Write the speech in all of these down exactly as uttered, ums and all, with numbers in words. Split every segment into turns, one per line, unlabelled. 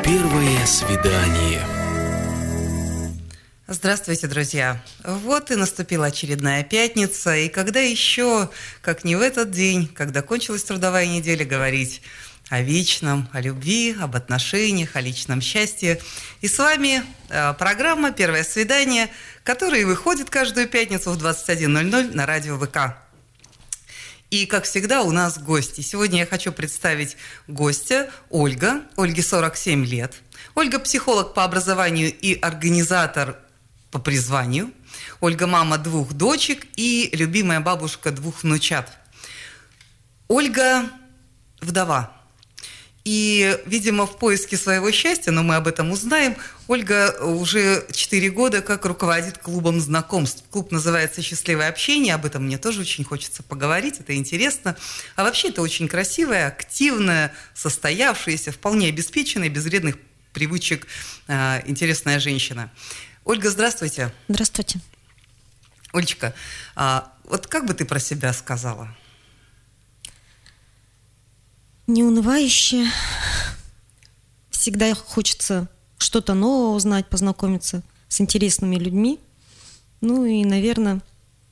Первое свидание.
Здравствуйте, друзья! Вот и наступила очередная пятница, и когда еще, как не в этот день, когда кончилась трудовая неделя, говорить о вечном, о любви, об отношениях, о личном счастье. И с вами э, программа «Первое свидание», которая выходит каждую пятницу в двадцать один ноль ноль на радио ВК. И, как всегда, у нас гости. Сегодня я хочу представить гостя Ольга. Ольге сорок семь лет. Ольга – психолог по образованию и организатор по призванию. Ольга – мама двух дочек и любимая бабушка двух внучат. Ольга – вдова. И, видимо, в поиске своего счастья, но мы об этом узнаем, Ольга уже четыре года как руководит клубом знакомств. Клуб называется «Счастливое общение», об этом мне тоже очень хочется поговорить, это интересно. А вообще это очень красивая, активная, состоявшаяся, вполне обеспеченная, без вредных привычек э, интересная женщина. Ольга, здравствуйте.
Здравствуйте.
Олечка, а вот как бы ты про себя сказала?
Неунывающе. Всегда хочется что-то новое узнать, познакомиться с интересными людьми. Ну и, наверное,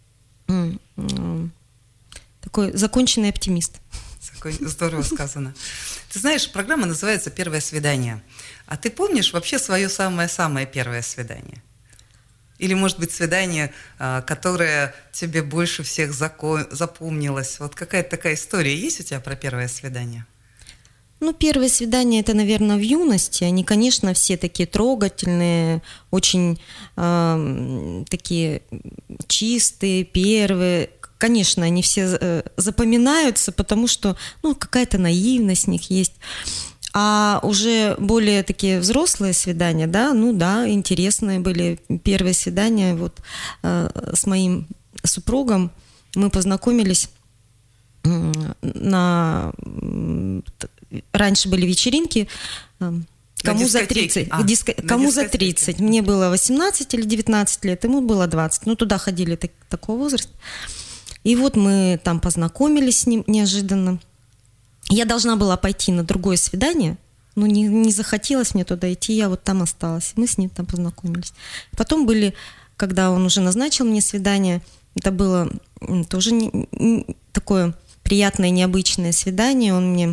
такой законченный оптимист.
Здорово сказано. Ты знаешь, программа называется «Первое свидание». А ты помнишь вообще свое самое-самое первое свидание? Или, может быть, свидание, которое тебе больше всех запомнилось? Вот какая-то такая история есть у тебя про первое свидание?
Ну, первое свидание – это, наверное, в юности. Они, конечно, все такие трогательные, очень э, такие чистые, первые. Конечно, они все э, запоминаются, потому что, ну, какая-то наивность в них есть. А уже более такие взрослые свидания, да, ну да, интересные были первые свидания. Вот э, с моим супругом мы познакомились э, на... Раньше были вечеринки, э, кому за тридцать,
а,
диско, кому за тридцать. Мне было восемнадцать или девятнадцать лет, ему было двадцать. Ну, туда ходили так, такого возраста. И вот мы там познакомились с ним неожиданно. Я должна была пойти на другое свидание, но не, не захотелось мне туда идти, я вот там осталась. Мы с ним там познакомились. Потом были, когда он уже назначил мне свидание, это было тоже не, не, такое приятное, необычное свидание. Он мне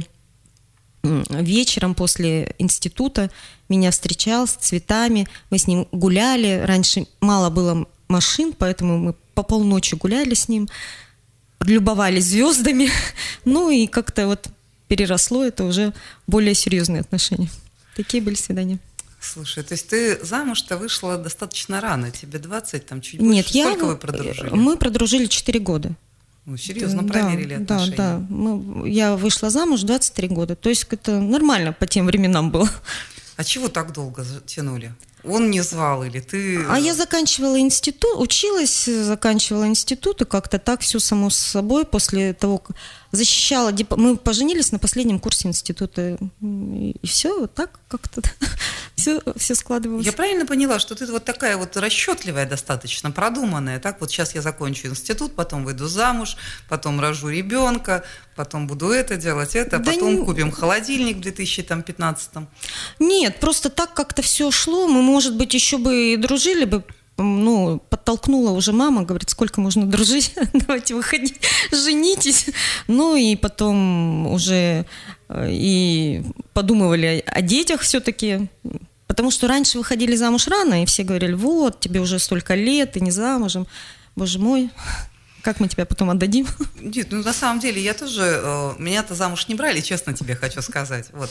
вечером после института меня встречал с цветами, мы с ним гуляли. Раньше мало было машин, поэтому мы по полночи гуляли с ним, любовались звездами, ну и как-то вот переросло это уже более серьезные отношения. Такие были свидания.
Слушай, то есть ты замуж-то вышла достаточно рано, тебе двадцать, там чуть больше.
Нет, я...
Сколько вы продружили?
Мы продружили четыре года.
Ну, серьезно,
да,
проверили отношения.
Да, да. Мы... Я вышла замуж в двадцать три года, то есть это нормально по тем временам было.
А чего так долго тянули? Он не звал или ты...
А я заканчивала институт, училась, заканчивала институт, и как-то так все само собой после того, как защищала... Мы поженились на последнем курсе института, и все, вот так как-то все, все складывалось.
Я правильно поняла, что ты вот такая вот расчетливая достаточно, продуманная, так? Вот сейчас я закончу институт, потом выйду замуж, потом рожу ребенка, потом буду это делать, это,
да
потом
не...
купим холодильник в две тысячи пятнадцатом.
Нет, просто так как-то все шло, мы, может быть, еще бы и дружили бы, ну, подтолкнула уже мама, говорит, сколько можно дружить, давайте выходить, женитесь. Ну, и потом уже и подумывали о детях все-таки, потому что раньше выходили замуж рано, и все говорили, вот, тебе уже столько лет, ты не замужем, боже мой. Как мы тебя потом отдадим?
Нет, ну на самом деле я тоже, э, меня-то замуж не брали, честно тебе хочу сказать. Вот.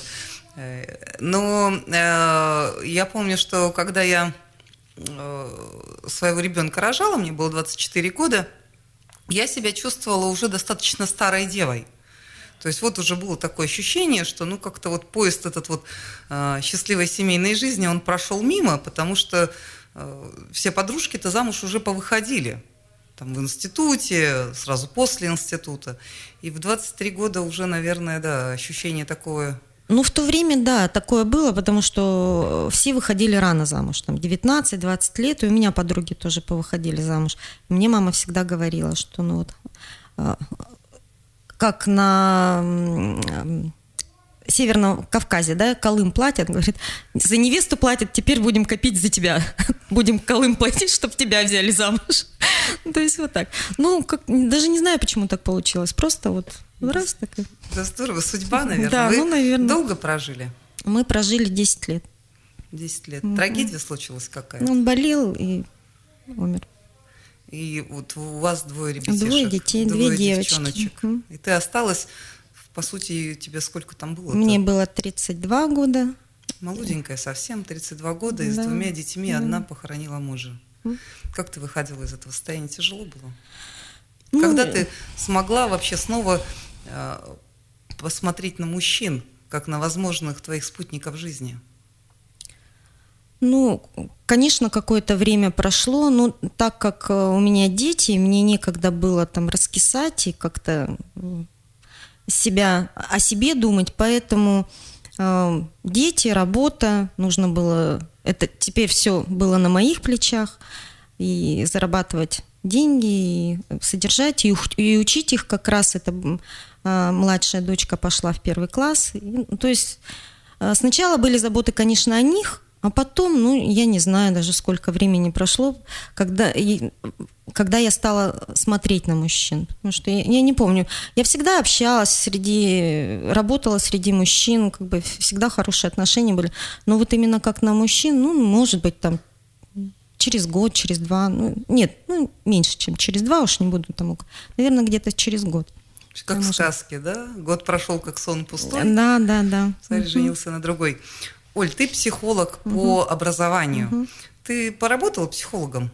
Но э, я помню, что когда я э, своего ребенка рожала, мне было двадцать четыре года, я себя чувствовала уже достаточно старой девой. То есть вот уже было такое ощущение, что ну как-то вот поезд этот вот э, счастливой семейной жизни, он прошел мимо, потому что э, все подружки-то замуж уже повыходили. Там в институте, сразу после института. И в двадцать три года уже, наверное, да, ощущение такое...
Ну, в то время, да, такое было, потому что все выходили рано замуж, там, девятнадцать-двадцать лет, и у меня подруги тоже повыходили замуж. Мне мама всегда говорила, что, ну, вот, как на Северном Кавказе, да, Колым платят, говорит, за невесту платят, теперь будем копить за тебя. Будем Колым платить, чтобы тебя взяли замуж. То есть вот так. Ну, как, даже не знаю, почему так получилось. Просто вот раз так.
Да здорово, судьба, наверное.
Да,
Вы
ну, наверное.
долго прожили?
Мы прожили десять лет.
десять лет.
Мгм.
Трагедия случилась какая-то?
Ну, он болел и умер.
И вот у вас двое ребятишек.
Двое детей,
двое
две девочки.
девчоночек.
Мгм.
И ты осталась, по сути, тебе сколько там было?
Мне было тридцать два года.
Молоденькая совсем, тридцать два года, и с
Да,
двумя детьми
да.
одна похоронила мужа.
М.
Как ты выходила из этого состояния? Тяжело было?
Ну,
Когда ты смогла вообще снова э, посмотреть на мужчин, как на возможных твоих спутников жизни?
Ну, конечно, какое-то время прошло, но так как э, у меня дети, мне некогда было там раскисать и как-то м, себя, о себе думать, поэтому э, дети, работа, нужно было, это теперь все было на моих плечах, и зарабатывать деньги, и содержать, и, ух- и учить их как раз, это м, э, младшая дочка пошла в первый класс, И, ну, то есть э, сначала были заботы, конечно, о них, а потом, ну, я не знаю даже, сколько времени прошло, когда, и- когда я стала смотреть на мужчин. Потому что я, я не помню. Я всегда общалась среди, работала среди мужчин, как бы всегда хорошие отношения были. Но вот именно как на мужчин, ну, может быть, там через год, через два. Ну, нет, ну, меньше, чем через два, уж не буду там. Наверное, где-то через год.
Как в
Может.
сказке, да? Год прошел, как сон пустой.
Да, да, да.
Царь
Мгм.
женился на другой. Оль, ты психолог по образованию.
Мгм.
Ты поработала психологом?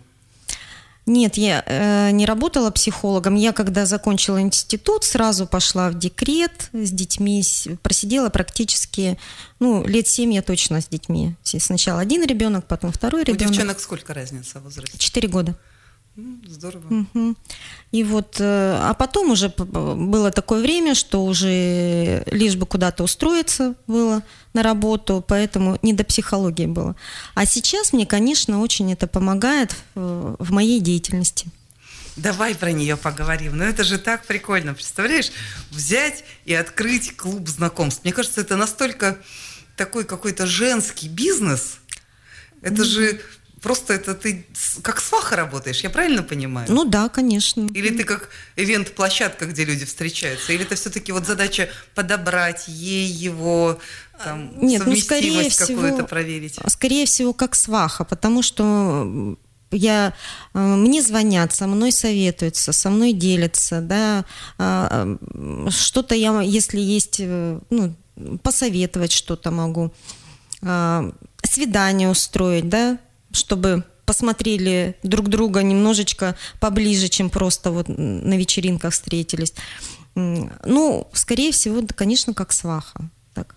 Нет, я э, не работала психологом. Я, когда закончила институт, сразу пошла в декрет с детьми. с- Просидела практически, ну, лет семь я точно с детьми. С- Сначала один ребенок, потом второй
У
ребенок.
девчонок сколько разница в возрасте?
Четыре года.
М, Здорово.
Мгм. И вот, э, а потом уже п- п- было такое время, что уже лишь бы куда-то устроиться было на работу, поэтому не до психологии было. А сейчас мне, конечно, очень это помогает в, в моей деятельности.
Давай про нее поговорим. Ну это же так прикольно. Представляешь, взять и открыть клуб знакомств. Мне кажется, это настолько такой какой-то женский бизнес. Это же просто это ты с- как сваха работаешь, я правильно понимаю?
Ну да, конечно.
Или ты как ивент-площадка, где люди встречаются? Или это все-таки вот задача подобрать ей его, там,
Нет, ну, скорее
совместимость какую-то
всего-
проверить?
Скорее всего, как сваха, потому что я, э, мне звонят, со мной советуются, со мной делятся, да, а, м, что-то я, если есть, э, ну, посоветовать что-то могу, а, свидание устроить, да, чтобы посмотрели друг друга немножечко поближе, чем просто вот на вечеринках встретились. М, Ну, скорее всего, да, конечно, как сваха. Так.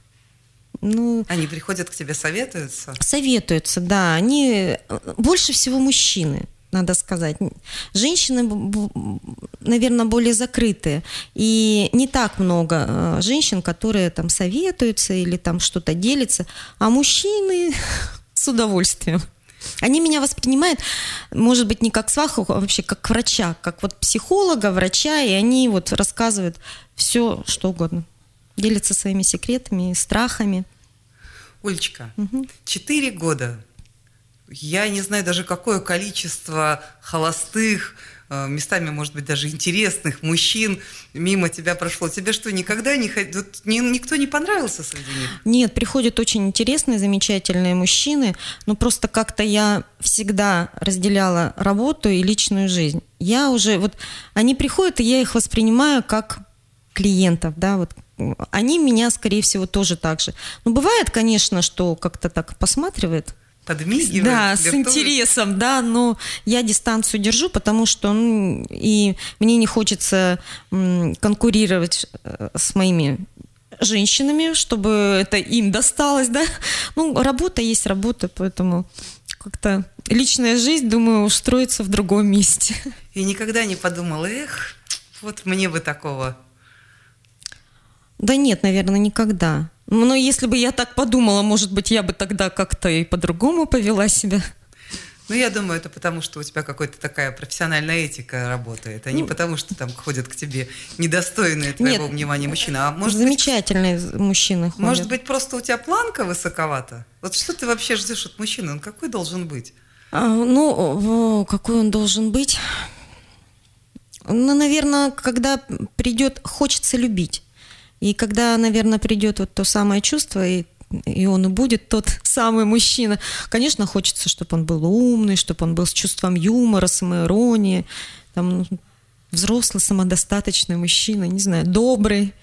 Ну,
Они приходят к тебе, советуются?
советуются, да. Они больше всего мужчины, надо сказать. Женщины, наверное, более закрытые. И не так много э, женщин, которые там советуются или там что-то делятся. А мужчины с удовольствием. Они меня воспринимают, может быть, не как сваху, а вообще как врача, как вот психолога, врача, и они вот рассказывают все, что угодно. Делятся своими секретами, страхами.
Олечка, четыре года. Я не знаю даже, какое количество холостых, э, местами, может быть, даже интересных мужчин мимо тебя прошло. Тебе что, никогда не, хот- вот ни- никто не понравился среди них?
Нет, приходят очень интересные, замечательные мужчины, но просто как-то я всегда разделяла работу и личную жизнь. Я уже, вот, они приходят, и я их воспринимаю как клиентов, да, вот. Они меня, скорее всего, тоже так же. Ну, бывает, конечно, что как-то так посматривает.
Подмигивают?
Да, с
флиртуют?
интересом, да, но я дистанцию держу, потому что ну, и мне не хочется м, конкурировать э, с моими женщинами, чтобы это им досталось, да. Ну, работа есть работа, поэтому как-то личная жизнь, думаю, устроится в другом месте.
И никогда не подумала, эх, вот мне бы такого.
Да нет, наверное, никогда. Но если бы я так подумала, может быть, я бы тогда как-то и по-другому повела себя.
Ну, я думаю, это потому, что у тебя какая-то такая профессиональная этика работает, а не
Ну,
потому, что там ходят к тебе недостойные твоего
Нет,
внимания мужчины. А может
замечательные мужчины
быть,
ходят.
может быть, просто у тебя планка высоковата? Вот что ты вообще ждешь от мужчины? Он какой должен быть?
А, ну, какой он должен быть? Ну, наверное, когда придет, хочется любить. И когда, наверное, придет вот то самое чувство, и, и он и будет тот самый мужчина. Конечно, хочется, чтобы он был умный, чтобы он был с чувством юмора, самоиронии, там, взрослый, самодостаточный мужчина, не знаю, добрый.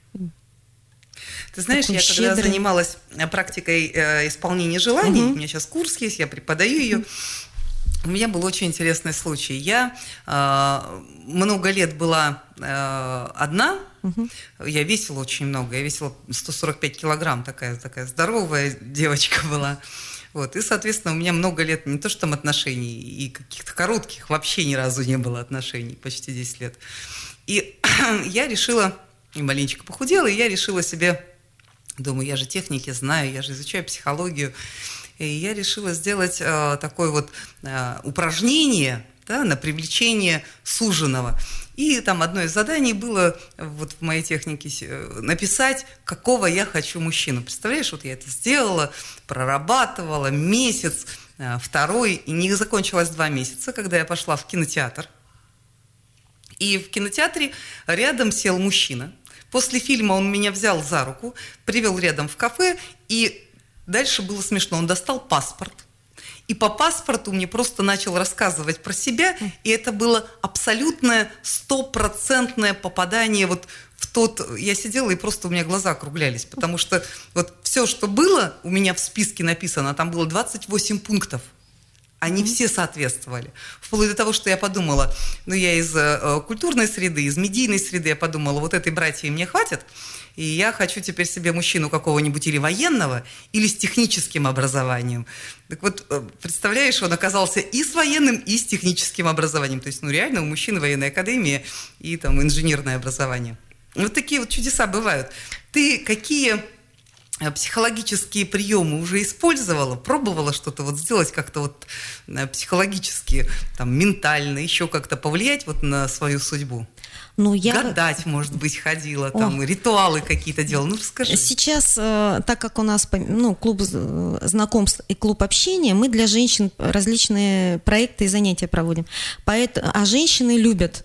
Ты знаешь,
Такой
я
щедрый.
когда занималась практикой э, исполнения желаний,
Угу.
у меня сейчас курс есть, я преподаю ее, у меня был очень интересный случай. Я э, много лет была э, одна,
Угу.
я весила очень много, я весила сто сорок пять килограмм, такая, такая здоровая девочка была. Вот. И, соответственно, у меня много лет не то что там отношений, и каких-то коротких, вообще ни разу не было отношений, почти десять лет. И я решила, и маленечко похудела, и я решила себе, думаю, я же техники знаю, я же изучаю психологию, и я решила сделать э, такое вот э, упражнение, да, на привлечение суженого. И там одно из заданий было вот в моей технике написать, какого я хочу мужчину. Представляешь, вот я это сделала, прорабатывала месяц, второй, и не закончилось два месяца, когда я пошла в кинотеатр. И в кинотеатре рядом сел мужчина. После фильма он меня взял за руку, привел рядом в кафе, и дальше было смешно. Он достал паспорт. И по паспорту мне просто начал рассказывать про себя, и это было абсолютное стопроцентное попадание вот в тот... Я сидела, и просто у меня глаза округлялись, потому что вот все, что было у меня в списке написано, там было двадцать восемь пунктов. Они все соответствовали. Вплоть до того, что я подумала, ну, я из э, культурной среды, из медийной среды, я подумала, вот этой братьи мне хватит, и я хочу теперь себе мужчину какого-нибудь или военного, или с техническим образованием. Так вот, э, представляешь, он оказался и с военным, и с техническим образованием. То есть, ну, реально у мужчины военная академия и там инженерное образование. Вот такие вот чудеса бывают. Ты какие... психологические приемы уже использовала, пробовала что-то вот сделать как-то вот психологически, там, ментально, еще как-то повлиять вот на свою судьбу?
Ну, я...
Гадать, может быть, ходила, там, О. ритуалы какие-то делала. Ну, расскажи.
Сейчас, так как у нас ну, клуб знакомств и клуб общения, мы для женщин различные проекты и занятия проводим. Поэтому, а женщины любят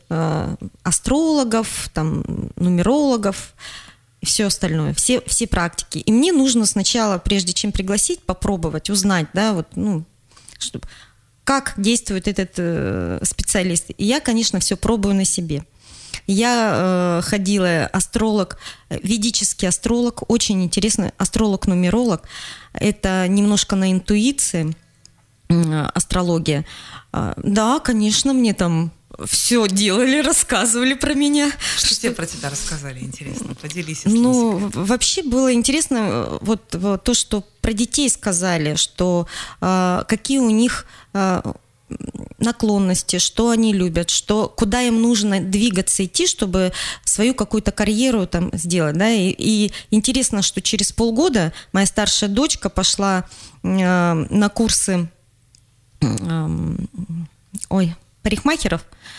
астрологов, там, нумерологов, и все остальное, все, все практики. И мне нужно сначала, прежде чем пригласить, попробовать, узнать, да, вот, ну, чтобы, как действует этот э, специалист. И я, конечно, все пробую на себе. Я э, ходила, астролог, ведический астролог, очень интересный астролог-нумеролог. Это немножко на интуиции э, астрология. Э, да, конечно, мне там... все делали, рассказывали про меня.
Что, что тебе про тебя рассказали, интересно? Поделись.
Ну, вообще было интересно вот, вот то, что про детей сказали, что э, какие у них э, наклонности, что они любят, что, куда им нужно двигаться, идти, чтобы свою какую-то карьеру там сделать. Да? И, и интересно, что через полгода моя старшая дочка пошла э, на курсы э, ой, парикмахеров,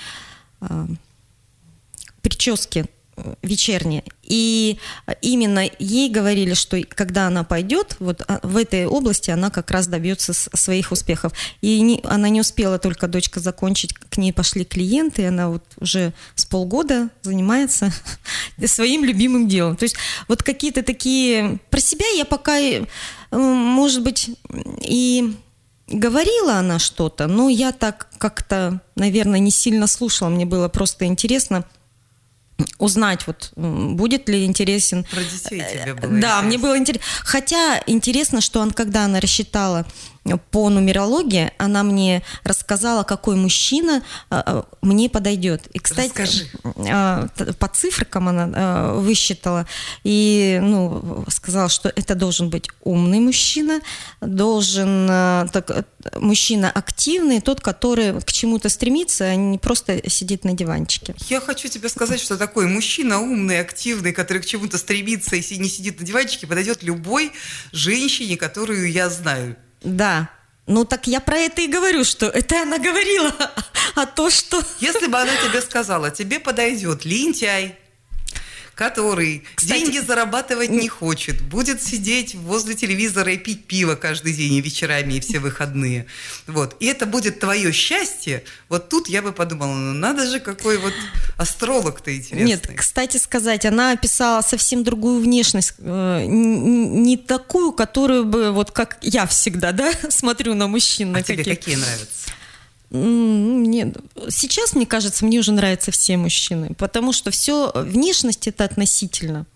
прически вечерние. И именно ей говорили, что когда она пойдет, вот в этой области она как раз добьется своих успехов. И не, она не успела только дочка закончить, к ней пошли клиенты, и она вот уже с полгода занимается своим любимым делом. То есть вот какие-то такие... Про себя я пока, может быть, и... говорила она что-то, но я так как-то, наверное, не сильно слушала. Мне было просто интересно узнать, вот будет ли интересен.
Про детей тебе было
Да,
интересно.
мне было интересно. Хотя интересно, что он, когда она рассчитала по нумерологии, она мне рассказала, какой мужчина мне подойдет. И, кстати,
расскажи.
По цифрам она высчитала и ну, сказала, что это должен быть умный мужчина, должен так, мужчина активный, тот, который к чему-то стремится, а не просто сидит на диванчике.
Я хочу тебе сказать, что такой мужчина умный, активный, который к чему-то стремится и не сидит на диванчике, подойдет любой женщине, которую я знаю.
Да. Ну, так я про это и говорю, что это она говорила, а то, что...
Если бы она тебе сказала, тебе подойдет лентяй, который Кстати, деньги зарабатывать не хочет, будет сидеть возле телевизора и пить пиво каждый день и вечерами, и все выходные. Вот. И это будет твое счастье. Вот тут я бы подумала, ну надо же, какой вот астролог-то интересный.
Нет, кстати сказать, она описала совсем другую внешность, не такую, которую бы, вот как я всегда, да, смотрю на мужчин.
А тебе какие нравятся?
Нет. Сейчас, мне кажется, мне уже нравятся все мужчины, потому что все, внешность это относительно.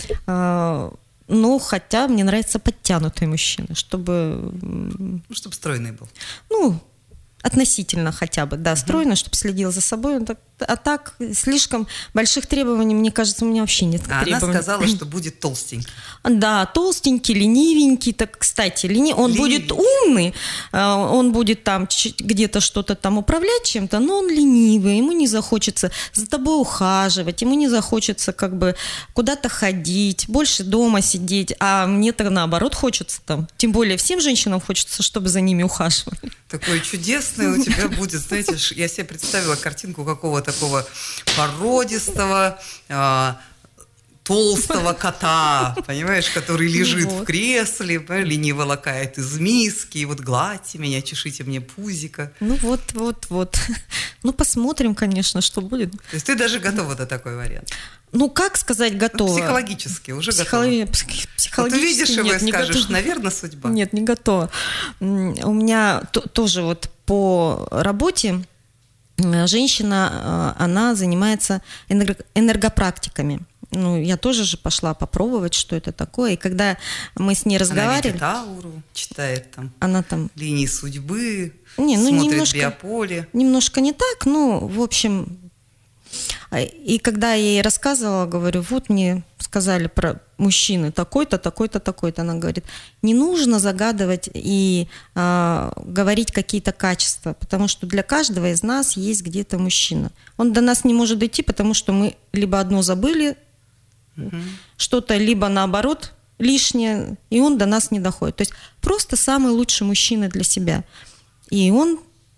Но хотя мне нравятся подтянутые мужчины, чтобы...
Ну, чтобы стройный был.
Ну, относительно хотя бы, да, стройно, чтобы следил за собой. А так, слишком больших требований, мне кажется, у меня вообще нет
а
требований.
Она сказала, что будет толстенький.
Да, толстенький, ленивенький. Так, кстати, лени... он будет умный, он будет там где-то что-то там управлять чем-то, но он ленивый, ему не захочется за тобой ухаживать, ему не захочется как бы куда-то ходить, больше дома сидеть, а мне-то наоборот хочется там. Тем более всем женщинам хочется, чтобы за ними ухаживали.
Такой чудесный у тебя будет, знаете, я себе представила картинку какого-то такого породистого, э, толстого кота, понимаешь, который лежит вот в кресле, лениво лакает из миски, и вот гладьте меня, чешите мне пузико.
Ну вот, вот, вот. Ну посмотрим, конечно, что будет.
То есть ты даже готова на такой вариант?
Ну, как сказать готова?
Ну, психологически уже
Психологи...
готова.
Психологически
вот увидишь его
нет,
и
не
скажешь,
готова.
наверное, судьба.
Нет, не готова. У меня тоже вот по работе женщина, она занимается энергопрактиками. Ну, я тоже же пошла попробовать, что это такое. И когда мы с ней разговаривали...
Она видит ауру, читает там,
она там
линии судьбы,
не, ну,
смотрит
немножко,
биополе.
Немножко не так, ну, в общем... И когда я ей рассказывала, говорю, вот мне сказали про мужчины такой-то, такой-то, такой-то. Она говорит, не нужно загадывать и э, говорить какие-то качества, потому что для каждого из нас есть где-то мужчина. Он до нас не может дойти, потому что мы либо одно забыли, угу. что-то, либо наоборот лишнее, и он до нас не доходит. То есть просто самый лучший мужчина для себя. И он...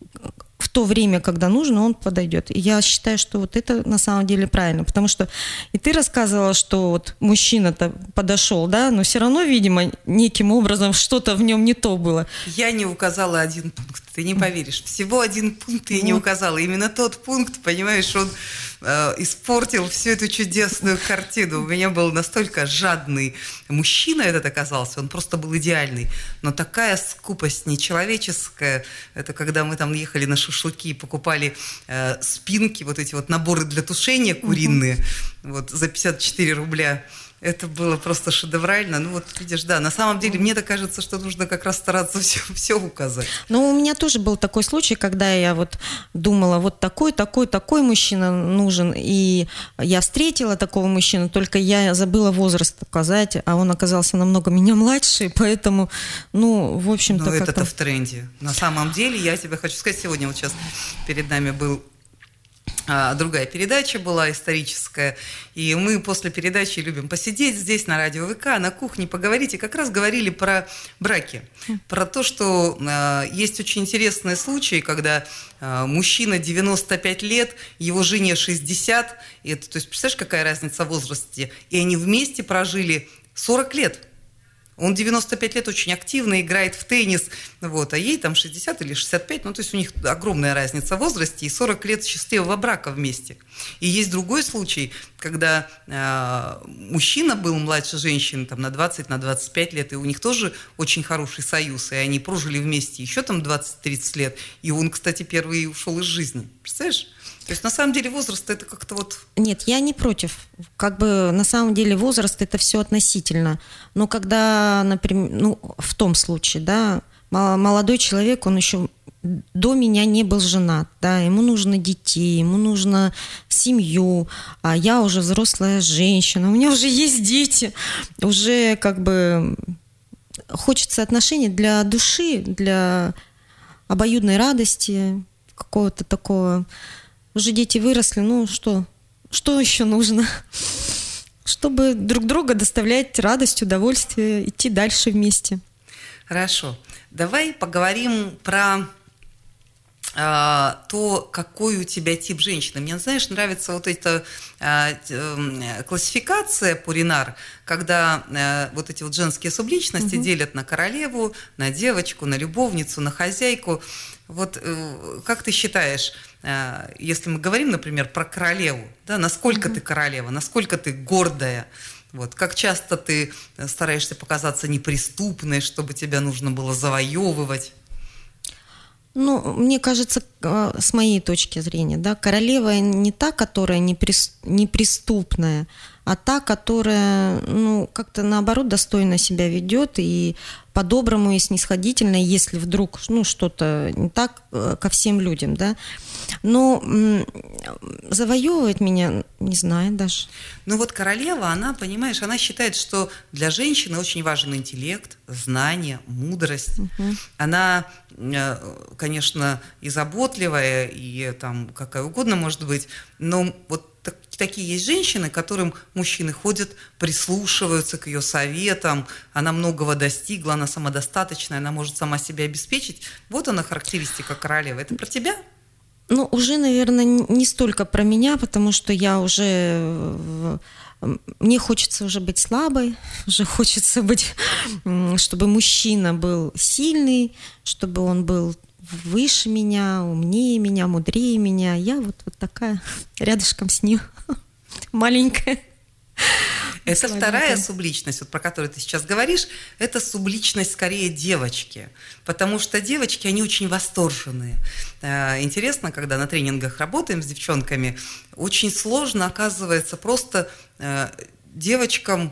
в то время, когда нужно, он подойдет. И я считаю, что вот это на самом деле правильно, потому что и ты рассказывала, что вот мужчина-то подошел, да, но все равно, видимо, неким образом что-то в нем не то было.
Я не указала один пункт, ты не поверишь. Всего один пункт я не указала. Именно тот пункт, понимаешь, он э, испортил всю эту чудесную картину. У меня был настолько жадный мужчина этот оказался, он просто был идеальный. Но такая скупость нечеловеческая, это когда мы там ехали на шашлыки и покупали э, спинки, вот эти вот наборы для тушения куриные, угу. вот за пятьдесят четыре рубля. Это было просто шедеврально. Ну вот видишь, да, на самом деле мне-то кажется, что нужно как раз стараться все, все указать.
Ну, у меня тоже был такой случай, когда я вот думала, вот такой, такой, такой мужчина нужен, и я встретила такого мужчину, только я забыла возраст указать, а он оказался намного меня младше, поэтому, ну, в общем-то...
Ну, это-то в тренде. На самом деле, я тебе хочу сказать, сегодня вот сейчас перед нами был... другая передача была историческая, и мы после передачи любим посидеть здесь на радио ВК, на кухне, поговорить, и как раз говорили про браки, про то, что э, есть очень интересные случаи, когда э, мужчина девяносто пять лет, его жене шестьдесят, и это, то есть представляешь, какая разница в возрасте, и они вместе прожили сорок лет. Он девяносто пять лет очень активно играет в теннис, вот, а ей там шестьдесят или шестьдесят пять, ну, то есть у них огромная разница в возрасте и сорок лет счастливого брака вместе. И есть другой случай, когда э, мужчина был младше женщины там, на двадцать, на двадцать пять лет, и у них тоже очень хороший союз, и они прожили вместе еще там двадцать-тридцать лет, и он, кстати, первый ушел из жизни. Представляешь? То есть, на самом деле, возраст это как-то вот...
Нет, я не против. Как бы, на самом деле, возраст это все относительно. Но когда, например, ну, в том случае, да, молодой человек, он еще до меня не был женат, да, ему нужно детей, ему нужно семью, а я уже взрослая женщина, у меня уже есть дети, уже как бы хочется отношений для души, для обоюдной радости, какого-то такого... Уже дети выросли, ну что, что еще нужно? Чтобы друг друга доставлять радость, удовольствие, идти дальше вместе.
Хорошо. Давай поговорим про а, то, какой у тебя тип женщины. Мне, знаешь, нравится вот эта а, классификация Пуринар, когда а, вот эти вот женские субличности угу. делят на королеву, на девочку, на любовницу, на хозяйку. Вот как ты считаешь, если мы говорим, например, про королеву, да, насколько угу. ты королева, насколько ты гордая, вот, как часто ты стараешься показаться неприступной, чтобы тебя нужно было завоевывать?
Ну, мне кажется, с моей точки зрения, да, королева не та, которая неприступная, а та, которая, ну, как-то наоборот достойно себя ведет и по-доброму и снисходительно, если вдруг, ну, что-то не так ко всем людям, да. Но м- завоевывает меня, не знаю даже.
Ну вот королева, она, понимаешь, она считает, что для женщины очень важен интеллект, знание, мудрость. Угу. Она, конечно, и заботливая, и там какая угодно может быть, но вот так, такие есть женщины, к которым мужчины ходят, прислушиваются к ее советам, она многого достигла, она самодостаточная, она может сама себя обеспечить. Вот она характеристика королевы. Это про тебя?
Ну, уже, наверное, не столько про меня, потому что я уже... Мне хочется уже быть слабой, уже хочется быть, чтобы мужчина был сильный, чтобы он был выше меня, умнее меня, мудрее меня. Я вот, вот такая, рядышком с ним, маленькая.
Это вторая субличность, вот про которую ты сейчас говоришь, это субличность скорее девочки, потому что девочки, они очень восторженные. Интересно, когда на тренингах работаем с девчонками, очень сложно, оказывается, просто девочкам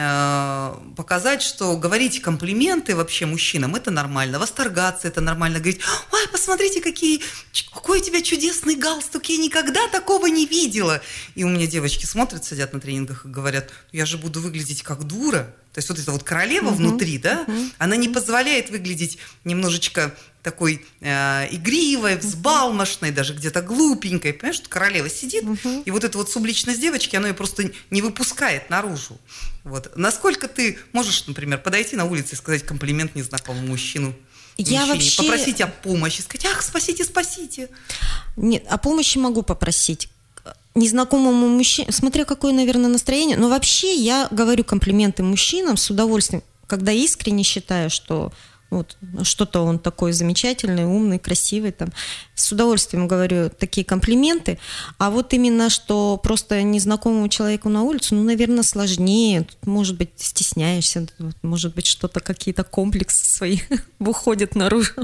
показать, что говорить комплименты вообще мужчинам – это нормально, восторгаться – это нормально, говорить: ой, посмотрите, какие, какой у тебя чудесный галстук, я никогда такого не видела. И у меня девочки смотрят, сидят на тренингах и говорят: я же буду выглядеть как дура. То есть вот эта вот королева uh-huh, внутри, да, uh-huh. она не позволяет выглядеть немножечко такой э, игривой, взбалмошной, uh-huh. даже где-то глупенькой. Понимаешь, что королева сидит, uh-huh. и вот эта вот субличность девочки, она ее просто не выпускает наружу. Вот. Насколько ты можешь, например, подойти на улице и сказать комплимент незнакомому мужчину?
Я
мужчине,
вообще...
попросить о помощи, сказать: ах, спасите, спасите.
Нет, о помощи могу попросить. Незнакомому мужчине, смотря какое, наверное, настроение, но вообще я говорю комплименты мужчинам с удовольствием, когда искренне считаю, что вот что-то он такой замечательный, умный, красивый, там, с удовольствием говорю такие комплименты. А вот именно, что просто незнакомому человеку на улицу, ну, наверное, сложнее, тут, может быть, стесняешься, может быть, что-то, какие-то комплексы свои выходят наружу.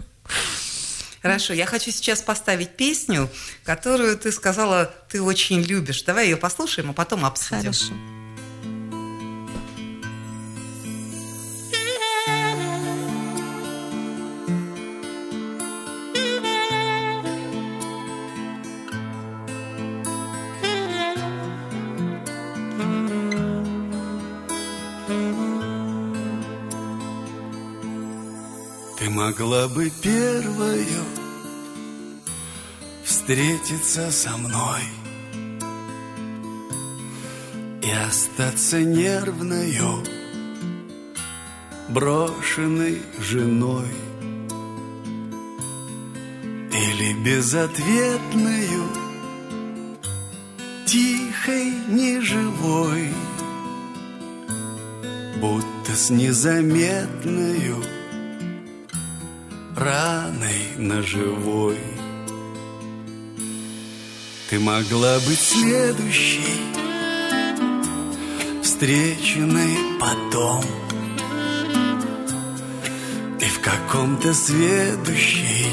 Хорошо, я хочу сейчас поставить песню, которую ты сказала, ты очень любишь. Давай ее послушаем, а потом обсудим.
Хорошо.
Ты могла бы первою встретиться со мной и остаться нервною, брошенной женой, или безответною, тихой, неживой, будто с незаметною раной на живой. Ты могла быть следующей, встреченной потом, и в каком-то следующей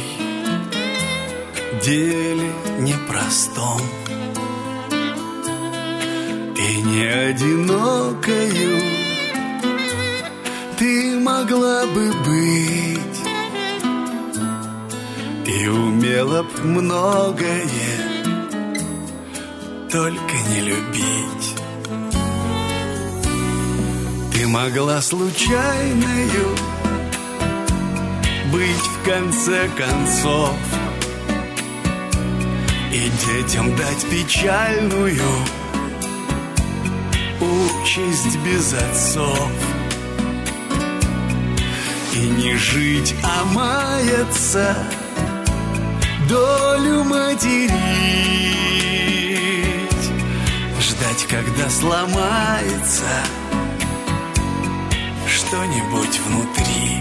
деле непростом, и не одинокою ты могла бы быть, и умела б многое, только не любить. Ты могла случайною быть в конце концов и детям дать печальную участь без отцов. И не жить, а маяться, долю материть, ждать, когда сломается что-нибудь внутри.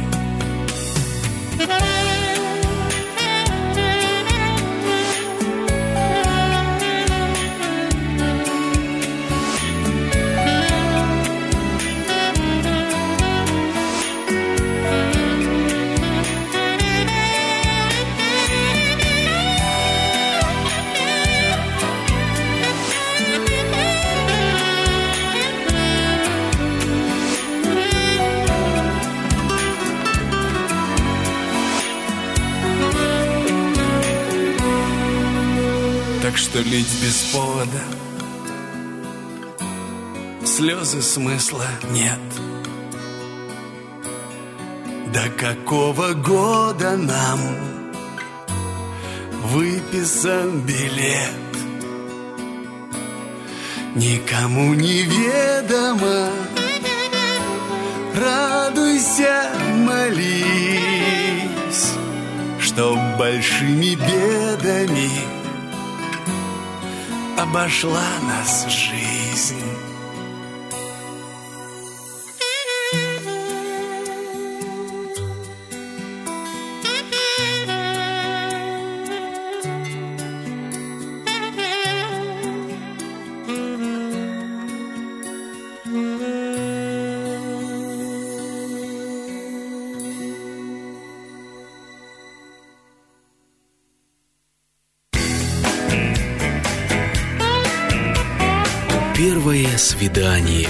Так что лить без повода, слезы смысла нет. До какого года нам выписан билет? Никому неведомо, радуйся, молись, чтоб большими бедами обошла нас жизнь.
Первое свидание.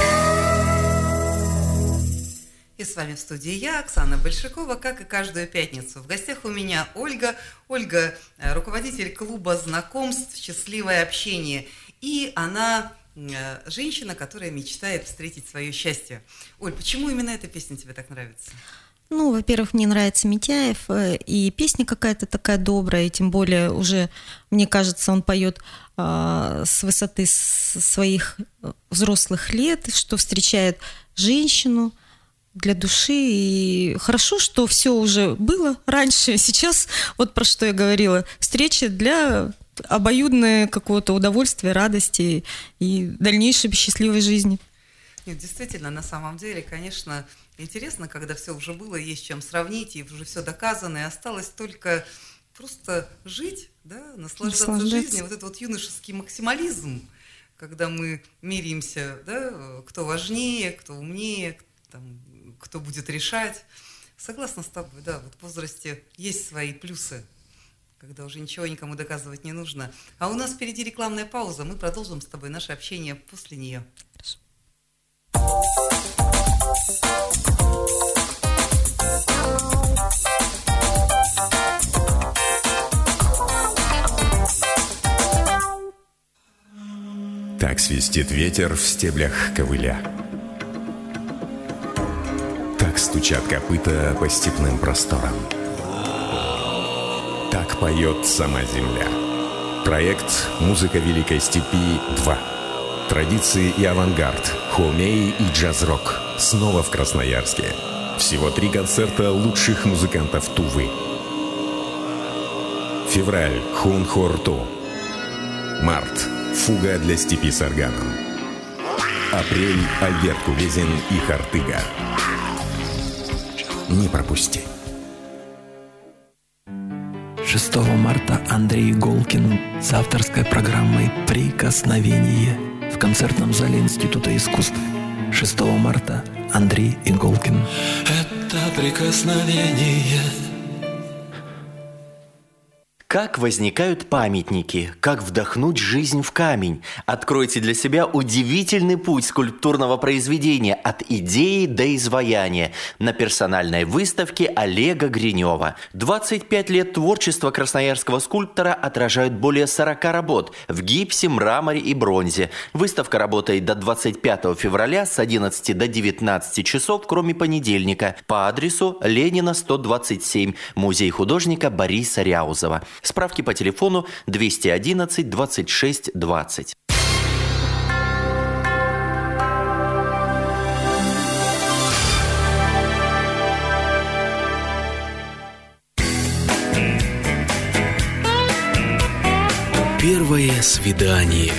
И с вами в студии я, Оксана Большакова, как и каждую пятницу. В гостях у меня Ольга. Ольга – руководитель клуба знакомств «Счастливое общение». И она женщина, которая мечтает встретить свое счастье. Оль, почему именно эта песня тебе так нравится?
Ну, во-первых, мне нравится Митяев, и песня какая-то такая добрая, и тем более уже, мне кажется, он поет э, с высоты своих взрослых лет, что встречает женщину для души, и хорошо, что все уже было раньше, сейчас, вот про что я говорила, встреча для обоюдного какого-то удовольствия, радости и дальнейшей счастливой жизни.
Нет, действительно, на самом деле, конечно, интересно, когда все уже было, есть чем сравнить, и уже все доказано, и осталось только просто жить, да, наслаждаться, наслаждаться жизнью. Вот этот вот юношеский максимализм, когда мы меряемся, да, кто важнее, кто умнее, там, кто будет решать. Согласна с тобой, да, вот в возрасте есть свои плюсы, когда уже ничего никому доказывать не нужно. А у нас впереди рекламная пауза, мы продолжим с тобой наше общение после нее.
Хорошо.
Так свистит ветер в стеблях ковыля. Так стучат копыта по степным просторам. Так поет сама земля. Проект «Музыка Великой Степи два». Традиции и авангард, хоумей и джаз-рок. Снова в Красноярске. Всего три концерта лучших музыкантов Тувы. Февраль – Хун-Хор-Ту. Март – фуга для степи с органом. Апрель – Альберт Кулезин и Хартыга. Не пропусти.
шестого марта Андрей Иголкин с авторской программой «Прикосновение» в концертном зале Института искусств. шестого марта Андрей Иголкин.
Это прикосновение.
Как возникают памятники? Как вдохнуть жизнь в камень? Откройте для себя удивительный путь скульптурного произведения от идеи до изваяния на персональной выставке Олега Гринева. двадцать пять лет творчества красноярского скульптора отражают более сорока работ в гипсе, мраморе и бронзе. Выставка работает до двадцать пятого февраля с одиннадцати до девятнадцати часов, кроме понедельника, по адресу Ленина сто двадцать семь, музей художника Бориса Ряузова. Справки по телефону двести одиннадцать двадцать шесть двадцать.
Первое свидание.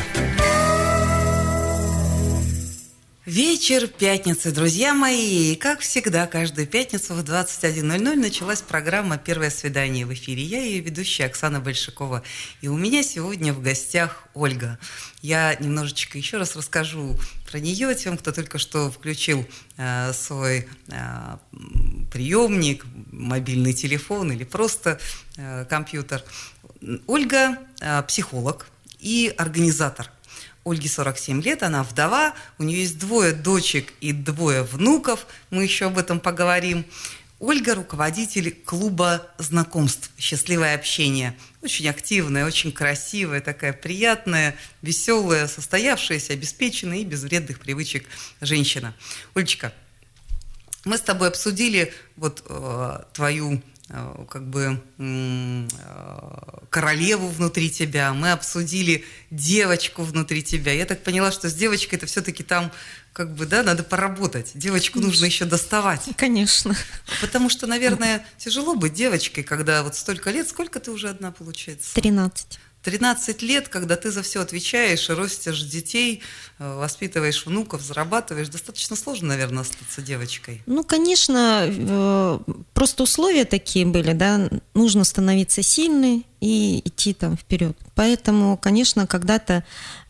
Вечер пятницы, друзья мои. И, как всегда, каждую пятницу в двадцать один ноль ноль началась программа «Первое свидание» в эфире. Я ее ведущая Оксана Большакова. И у меня сегодня в гостях Ольга. Я немножечко еще раз расскажу про нее тем, кто только что включил э, свой э, приемник, мобильный телефон или просто э, компьютер. Ольга э, психолог и организатор. Ольге сорок семь лет, она вдова, у нее есть двое дочек и двое внуков, мы еще об этом поговорим. Ольга – руководитель клуба знакомств «Счастливое общение». Очень активная, очень красивая, такая приятная, веселая, состоявшаяся, обеспеченная и без вредных привычек женщина. Олечка, мы с тобой обсудили вот э, твою как бы королеву внутри тебя, мы обсудили девочку внутри тебя. Я так поняла, что с девочкой это все-таки там как бы, да, надо поработать. Девочку нужно еще доставать.
Конечно.
Потому что, наверное, тяжело быть девочкой, когда вот столько лет. Сколько ты уже одна, получается?
тринадцать.
тринадцать лет, когда ты за все отвечаешь, растишь детей, воспитываешь внуков, зарабатываешь, достаточно сложно, наверное, остаться девочкой.
Ну, конечно, просто условия такие были, да, нужно становиться сильной и идти там вперед. Поэтому, конечно, когда-то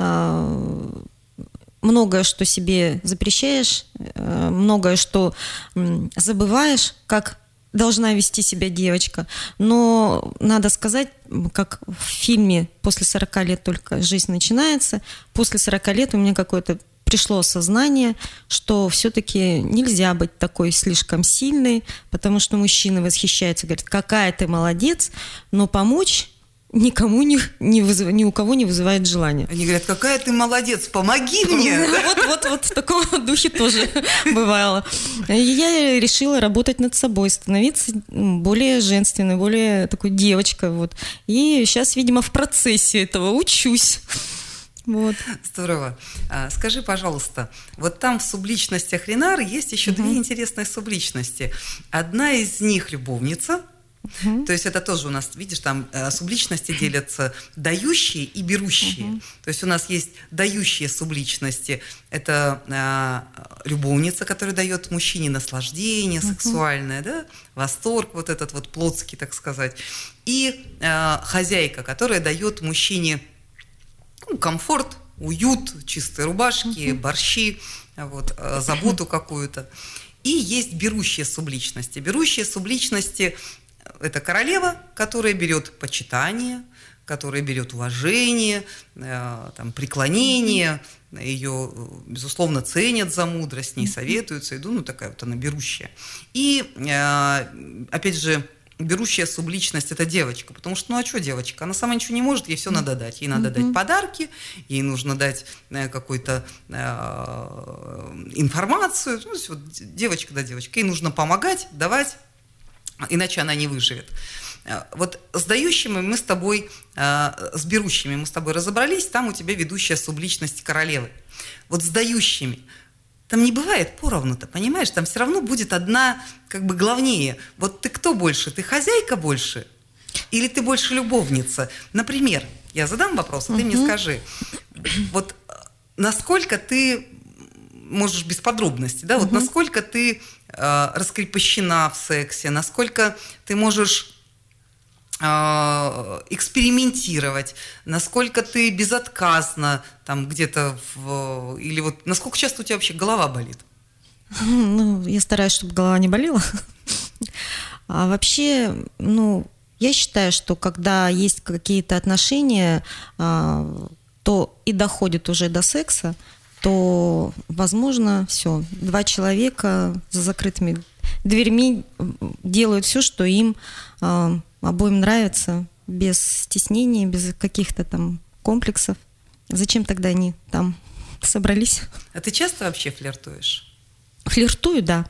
многое, что себе запрещаешь, многое, что забываешь, как должна вести себя девочка. Но надо сказать, как в фильме «После сорока лет только жизнь начинается», после сорока лет у меня какое-то пришло осознание, что все-таки нельзя быть такой слишком сильной, потому что мужчины восхищаются, говорят, какая ты молодец, но помочь никому не, не вызыв, ни у кого не вызывает желания.
Они говорят, какая ты молодец, помоги мне.
Вот, вот, вот в таком духе тоже бывало. И я решила работать над собой, становиться более женственной, более такой девочкой. Вот. И сейчас, видимо, в процессе этого учусь. Вот.
Здорово. А, скажи, пожалуйста, вот там в субличностях Ренар есть еще угу. две интересные субличности. Одна из них любовница. Uh-huh. То есть это тоже у нас, видишь, там э, субличности делятся дающие и берущие. Uh-huh. То есть у нас есть дающие субличности. Это э, любовница, которая дает мужчине наслаждение uh-huh. сексуальное, да? Восторг вот этот вот плотский, так сказать. И э, хозяйка, которая дает мужчине ну, комфорт, уют, чистые рубашки, uh-huh. борщи, вот, э, заботу какую-то. И есть берущие субличности. Берущие субличности – это королева, которая берет почитание, которая берет уважение, э, там, преклонение, ее, безусловно, ценят за мудрость, с ней советуются, иду, ну, такая вот она берущая. И, э, опять же, берущая субличность – это девочка, потому что, ну, а что девочка? Она сама ничего не может, ей все надо дать. Ей надо дать подарки, ей нужно дать э, какую-то э, информацию. Ну, вот, девочка да девочка, ей нужно помогать, давать, иначе она не выживет. Вот с дающими мы с тобой, с берущими мы с тобой разобрались, там у тебя ведущая субличность королевы. Вот с дающими там не бывает поровну-то, понимаешь? Там все равно будет одна, как бы, главнее. Вот ты кто больше? Ты хозяйка больше? Или ты больше любовница? Например, я задам вопрос, а ты мне скажи. Вот насколько ты... можешь без подробностей, да, вот угу. насколько ты э, раскрепощена в сексе, насколько ты можешь э, экспериментировать, насколько ты безотказна там где-то, в, или вот насколько часто у тебя вообще голова болит?
Ну, я стараюсь, чтобы голова не болела. А вообще, ну, я считаю, что когда есть какие-то отношения, э, то и доходит уже до секса, то, возможно, все, два человека за закрытыми дверьми делают все, что им э, обоим нравится, без стеснений, без каких-то там комплексов. Зачем тогда они там собрались?
А ты часто вообще флиртуешь?
Флиртую, да.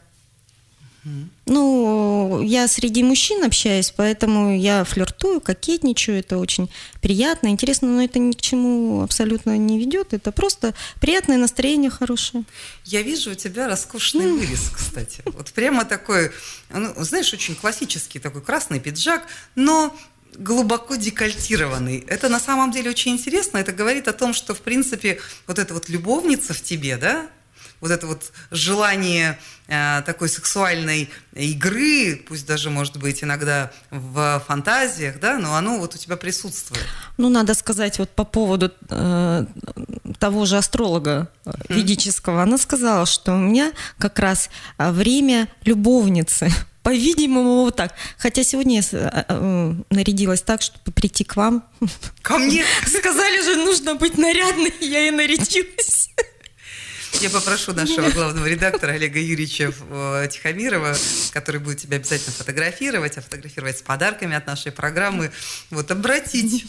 Ну, я среди мужчин общаюсь, поэтому я флиртую, кокетничаю, это очень приятно, интересно, но это ни к чему абсолютно не ведет, это просто приятное настроение хорошее.
Я вижу у тебя роскошный mm. вырез, кстати, вот прямо такой, ну, знаешь, очень классический такой красный пиджак, но глубоко декольтированный. Это на самом деле очень интересно. Это говорит о том, что, в принципе, вот эта вот любовница в тебе, да, вот это вот желание э, такой сексуальной игры, пусть даже, может быть, иногда в фантазиях, да, но оно вот у тебя присутствует.
Ну, надо сказать, вот по поводу э, того же астролога ведического, она сказала, что у меня как раз время любовницы. По-видимому, вот так. Хотя сегодня я э, нарядилась так, чтобы прийти к вам.
Ко мне?
Сказали же, нужно быть нарядной, я и нарядилась.
Я попрошу нашего главного редактора Олега Юрьевича Тихомирова, который будет тебя обязательно фотографировать, а фотографировать с подарками от нашей программы, вот обратить,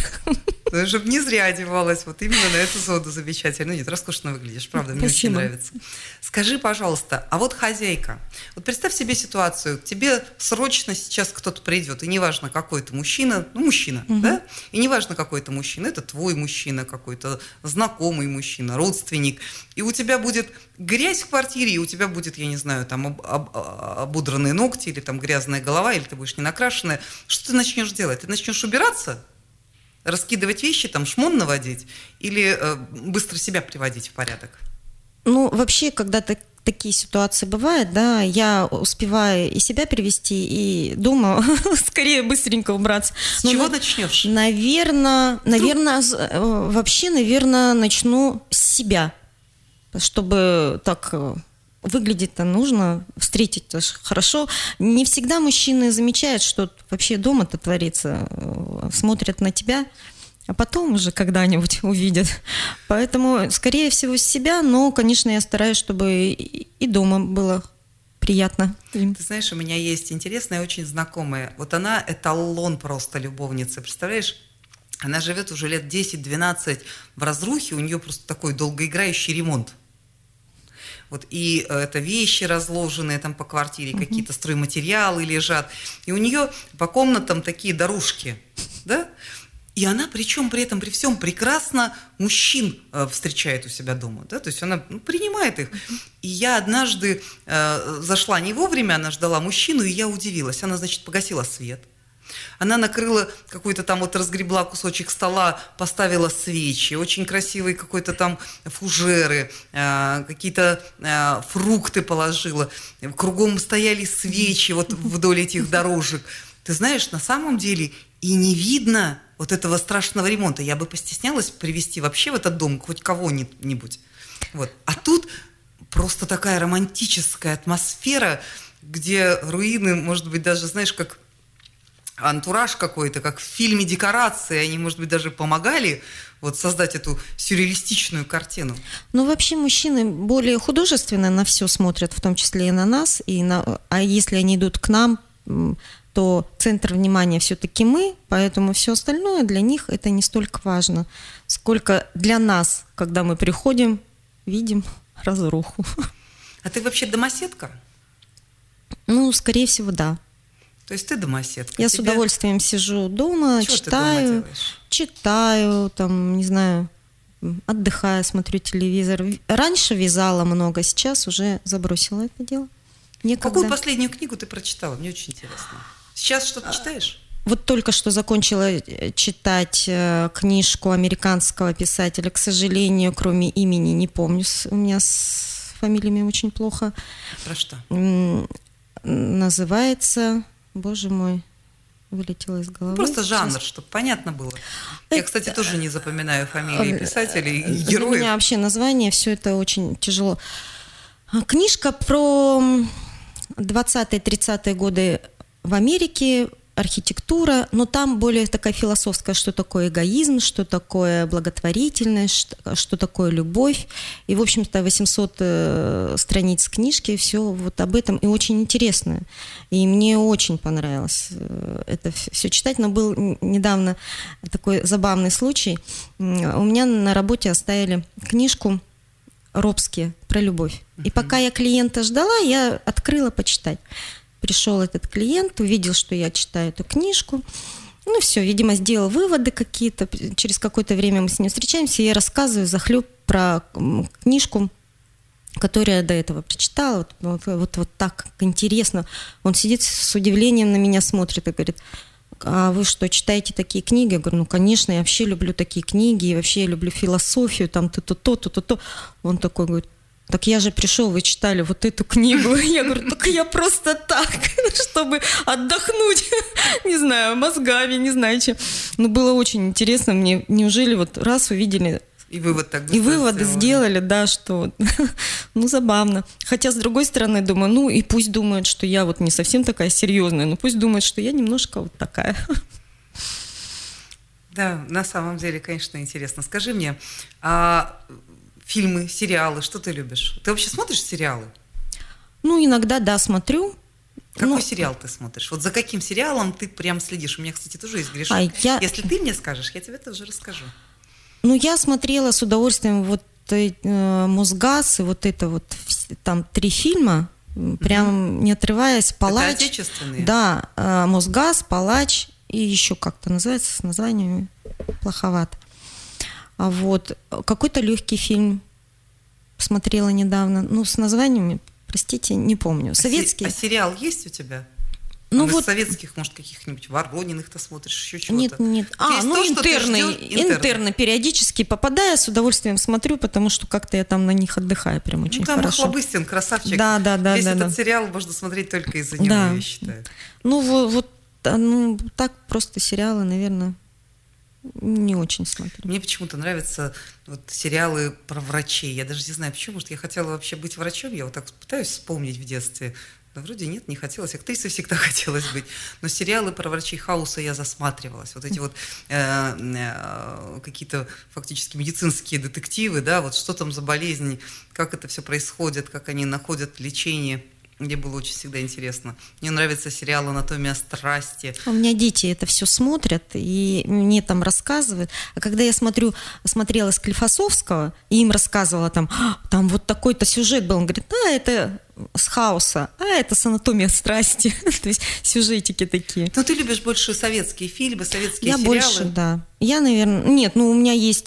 чтобы не зря одевалась вот именно на эту зону замечательно. Ну нет, роскошно выглядишь, правда, мне
Спасибо.
очень нравится. Скажи, пожалуйста, а вот хозяйка, вот представь себе ситуацию, к тебе срочно сейчас кто-то придет, и неважно, какой это мужчина, ну, мужчина, угу. да, и неважно, какой это мужчина, это твой мужчина какой-то, знакомый мужчина, родственник, и у тебя будет грязь в квартире, и у тебя будет, я не знаю, там об, об, ободранные ногти, или там грязная голова, или ты будешь не накрашенная. Что ты начнешь делать? Ты начнешь убираться? Раскидывать вещи, там шмон наводить? Или э, быстро себя приводить в порядок?
Ну, вообще, когда так, такие ситуации бывают, да, я успеваю и себя привести, и дома скорее быстренько убраться.
С Но, чего на... начнешь?
Наверное, наверное, вообще, наверное, начну с себя. Чтобы так выглядеть-то нужно, встретить-то хорошо. Не всегда мужчины замечают, что вообще дома-то творится, смотрят на тебя, а потом уже когда-нибудь увидят. Поэтому, скорее всего, с себя, но, конечно, я стараюсь, чтобы и дома было приятно.
Ты знаешь, у меня есть интересная, очень знакомая. Вот она эталон просто любовницы, представляешь? Она живет уже лет десять-двенадцать в разрухе, у нее просто такой долгоиграющий ремонт. Вот, и это вещи разложенные там по квартире, uh-huh. какие-то стройматериалы лежат. И у нее по комнатам такие дорожки, да? И она, причем при этом, при всем, прекрасно мужчин э, встречает у себя дома, да? То есть она ну, принимает их. Uh-huh. И я однажды э, зашла не вовремя, она ждала мужчину, и я удивилась. Она, значит, погасила свет. Она накрыла какой-то там, вот разгребла кусочек стола, поставила свечи, очень красивые какой-то там фужеры, э, какие-то э, фрукты положила. Кругом стояли свечи вот вдоль этих дорожек. Ты знаешь, на самом деле и не видно вот этого страшного ремонта. Я бы постеснялась привести вообще в этот дом хоть кого-нибудь. Вот. А тут просто такая романтическая атмосфера, где руины, может быть, даже, знаешь, как... антураж какой-то, как в фильме декорации, они, может быть, даже помогали вот создать эту сюрреалистичную картину.
Ну, вообще мужчины более художественно на все смотрят, в том числе и на нас, и на... а если они идут к нам, то центр внимания все-таки мы, поэтому все остальное для них это не столько важно, сколько для нас, когда мы приходим, видим разруху.
А ты вообще домоседка?
Ну, скорее всего, да.
То есть ты домоседка?
Я
Тебе...
с удовольствием сижу дома,
Чего
читаю,
ты дома делаешь?
читаю, там, не знаю, отдыхаю, смотрю телевизор. Раньше вязала много, сейчас уже забросила это дело. Некогда.
Какую последнюю книгу ты прочитала? Мне очень интересно. Сейчас что-то читаешь?
Вот только что закончила читать книжку американского писателя. К сожалению, кроме имени не помню. У меня с фамилиями очень плохо.
Про что?
Называется... Боже мой, вылетело из головы.
Просто жанр, Сейчас. чтобы понятно было. Я, кстати, тоже не запоминаю фамилии писателей и героев.
У меня вообще название, все это очень тяжело. Книжка про двадцатые-тридцатые годы в Америке, архитектура, но там более такая философская, что такое эгоизм, что такое благотворительность, что, что такое любовь. И, в общем-то, восемьсот э, страниц книжки, все вот об этом, и очень интересно. И мне очень понравилось э, это все читать, но был недавно такой забавный случай. У меня на работе оставили книжку «Робские» про любовь. Uh-huh. И пока я клиента ждала, я открыла почитать. Пришел этот клиент, увидел, что я читаю эту книжку. Ну все, видимо, сделал выводы какие-то. Через какое-то время мы с ним встречаемся, и я рассказываю захлеб про книжку, которую я до этого прочитала. Вот, вот, вот, вот так интересно. Он сидит с удивлением на меня смотрит и говорит: а вы что, читаете такие книги? Я говорю, ну, конечно, я вообще люблю такие книги, и вообще я люблю философию, там, то-то-то, то-то-то. Он такой говорит, так я же пришел, вы читали вот эту книгу. Я говорю, так я просто так, чтобы отдохнуть, не знаю, мозгами, не знаю, чем. Но было очень интересно мне, неужели вот раз увидели...
И вывод так
И выводы сделали, да, что, ну, забавно. Хотя, с другой стороны, думаю, ну, и пусть думают, что я вот не совсем такая серьезная, но пусть думают, что я немножко вот такая.
Да, на самом деле, конечно, интересно. Скажи мне, а фильмы, сериалы, что ты любишь? Ты вообще смотришь сериалы?
Ну, иногда, да, смотрю.
Какой
ну,
сериал ты смотришь? Вот за каким сериалом ты прям следишь? У меня, кстати, тоже есть грешок.
А я...
Если ты мне скажешь, я тебе тоже расскажу.
Ну, я смотрела с удовольствием вот э, «Мосгаз» и вот это вот, там три фильма, прям mm-hmm. не отрываясь, «Палач».
Это отечественные?
Да, э, «Мосгаз», «Палач» и еще как-то называется, с названиями плоховато. А вот какой-то легкий фильм смотрела недавно, ну, с названиями, простите, не помню. Советский.
А, се- а сериал есть у тебя?
Ну,
а
вот...
из советских, может, каких-нибудь Ворониных ты смотришь, еще чего-то?
Нет, нет. А,
есть
ну
то,
интерны,
интерны.
интерны периодически попадая, с удовольствием смотрю, потому что как-то я там на них отдыхаю прям очень
ну, там
хорошо.
Охлобыстин, красавчик.
Да, да, да.
Весь
да,
этот
да.
сериал можно смотреть только из-за него,
да.
я считаю.
Ну, вот, вот ну, так просто сериалы, наверное, не очень смотрю.
Мне почему-то нравятся вот сериалы про врачей. Я даже не знаю, почему. Может, я хотела вообще быть врачом. Я вот так пытаюсь вспомнить в детстве. Да вроде нет, не хотелось. Актрисой всегда хотелось быть. Но сериалы про врачей Хауса я засматривалась. Вот эти вот э, э, какие-то фактически медицинские детективы, да, вот что там за болезнь, как это все происходит, как они находят лечение. Мне было очень всегда интересно. Мне нравится сериал «Анатомия страсти».
У меня дети это все смотрят и мне там рассказывают. А когда я смотрю, смотрела Склифосовского и им рассказывала там, там вот такой-то сюжет был, он говорит, а это с Хауса, а это с «Анатомия страсти». То есть сюжетики такие.
Ну, ты любишь больше советские фильмы, советские
я
сериалы?
Я больше, да. Я, наверное... Нет, ну, у меня есть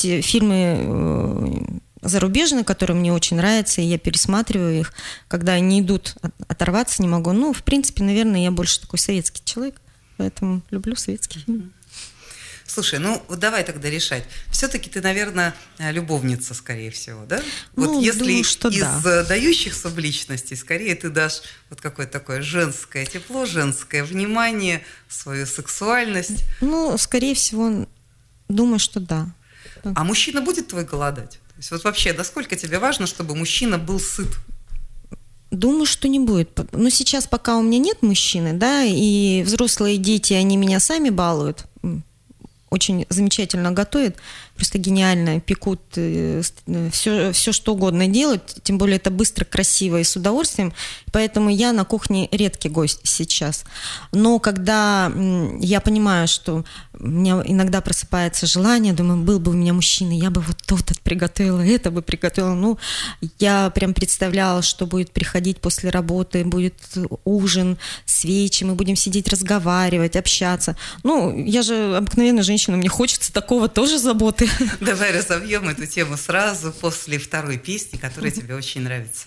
фильмы зарубежные, которые мне очень нравятся, и я пересматриваю их, когда они идут, оторваться не могу. Ну, в принципе, наверное, я больше такой советский человек, поэтому люблю советские фильмы.
Слушай, ну вот давай тогда решать. Все-таки ты, наверное, любовница, скорее всего, да?
Ну,
вот если
думаю, что
из
да.
дающих субличностей, скорее ты дашь вот какое-то такое женское тепло, женское внимание, свою сексуальность.
Ну, скорее всего, думаю, что да.
А мужчина будет твой голодать? То есть вот вообще, насколько тебе важно, чтобы мужчина был сыт?
Думаю, что не будет. Но сейчас пока у меня нет мужчины, да, и взрослые дети, они меня сами балуют, очень замечательно готовят, просто гениально пекут, все, все что угодно делают, тем более это быстро, красиво и с удовольствием, поэтому я на кухне редкий гость сейчас. Но когда я понимаю, что у меня иногда просыпается желание, думаю, был бы у меня мужчина, я бы вот то-то приготовила, это бы приготовила, ну, я прям представляла, что будет приходить после работы, будет ужин, свечи, мы будем сидеть, разговаривать, общаться. Ну, я же обыкновенная женщина, мне хочется такого тоже заботы.
Давай разовьем эту тему сразу после второй песни, которая тебе очень нравится.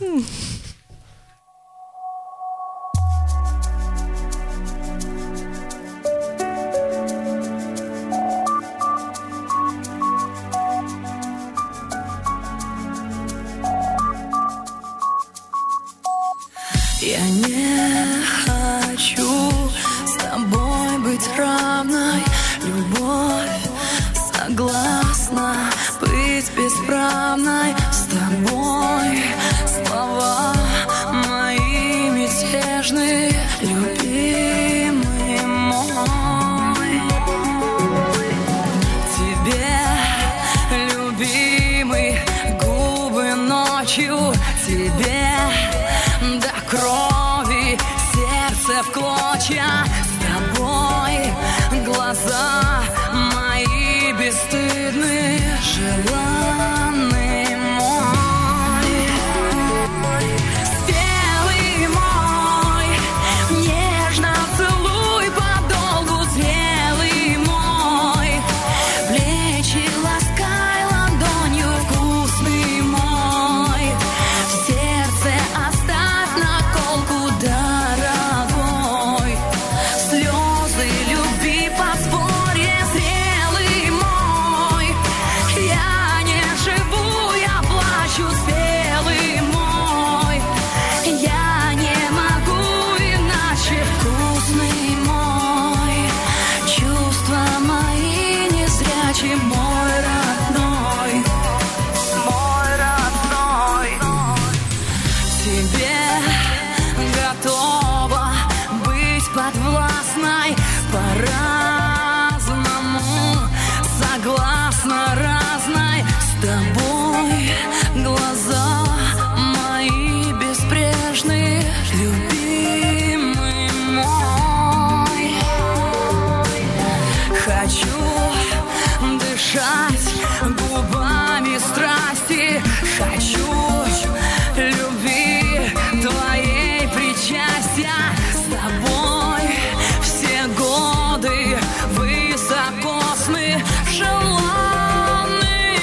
Я не хочу с тобой быть равной, любовь согласна быть бесправной с тобой. Слова мои мятежные, любимый мой. Тебе, любимый, губы ночью, тебе до крови сердце в клочья, с тобой глаза мои бесстыдные, желанный мой. Сделай мой, нежно целуй подолгу, зрелый мой, плечи ласкай ладонью, вкусный мой, в сердце оставь наколку, дорогой, слезы любви. тебе готова быть подвластной по-разному, согласно разной с тобой. Глаза мои безбрежные, любимый мой. Хочу дышать губами страсти, хочу любви твоей причастия. С тобой все годы высокосны, желанный